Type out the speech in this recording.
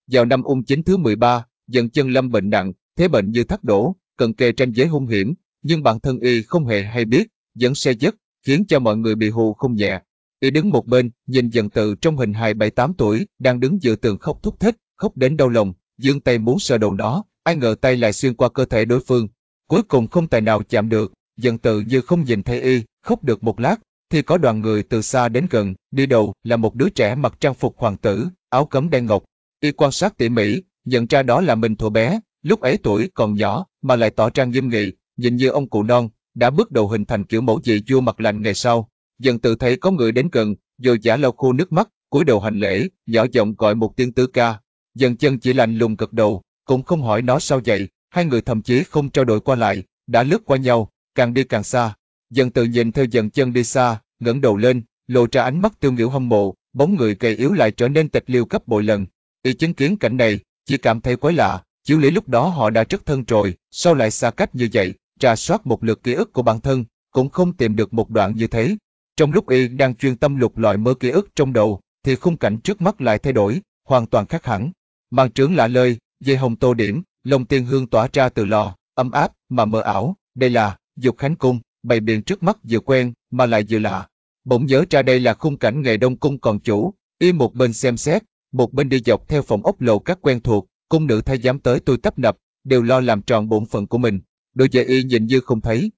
Vào năm Ung Chính thứ 13, Dận Chân lâm bệnh nặng, thế bệnh như thác đổ, cận kề ranh giới hung hiểm, nhưng bản thân y không hề hay biết, dẫn xe giấc, khiến cho mọi người bị hù không nhẹ. Y đứng một bên, nhìn Dận Tự trong hình hài 7-8 tuổi, đang đứng giữa tường khóc thút thít, khóc đến đau lòng, giương tay muốn sờ đầu nó, ai ngờ tay lại xuyên qua cơ thể đối phương. Cuối cùng không tài nào chạm được, Dận Tự như không nhìn thấy y, khóc được một lát, thì có đoàn người từ xa đến gần, đi đầu là một đứa trẻ mặc trang phục hoàng tử, áo cấm đen ngọc. Y quan sát tỉ mỉ, nhận ra đó là mình thuở bé, lúc ấy tuổi còn nhỏ mà lại tỏ ra nghiêm nghị, nhìn như ông cụ non, đã bước đầu hình thành kiểu mẫu dị vua mặt lạnh ngày sau. Dần tự thấy có người đến gần, rồi giả lau khô nước mắt, cúi đầu hành lễ, nhỏ giọng gọi một tiếng tứ ca. Dần Chân chỉ lạnh lùng gật đầu, cũng không hỏi nó sao vậy, hai người thậm chí không trao đổi qua lại, đã lướt qua nhau, càng đi càng xa. Dần tự nhìn theo Dần Chân đi xa, ngẩng đầu lên, lộ ra ánh mắt tiêu nghỉu hâm mộ, bóng người gầy yếu lại trở nên tịch liêu gấp bội lần. Y chứng kiến cảnh này, chỉ cảm thấy quái lạ, chiếu lý lúc đó họ đã rất thân rồi, sao lại xa cách như vậy, rà soát một lượt ký ức của bản thân, cũng không tìm được một đoạn như thế. Trong lúc Y đang chuyên tâm lục lọi mớ ký ức trong đầu, thì khung cảnh trước mắt lại thay đổi, hoàn toàn khác hẳn. Màn trướng lạ lơi, dây hồng tô điểm, lồng tiên hương tỏa ra từ lò, ấm áp mà mờ ảo, đây là Dục Khánh Cung, bày biện trước mắt vừa quen mà lại vừa lạ. Bỗng nhớ ra đây là khung cảnh ngày Đông Cung còn chủ, Y một bên xem xét, một bên đi dọc theo phòng ốc lầu các quen thuộc, cung nữ thái giám tới tôi tấp nập, đều lo làm tròn bổn phận của mình. Đôi giày Y nhìn như không thấy,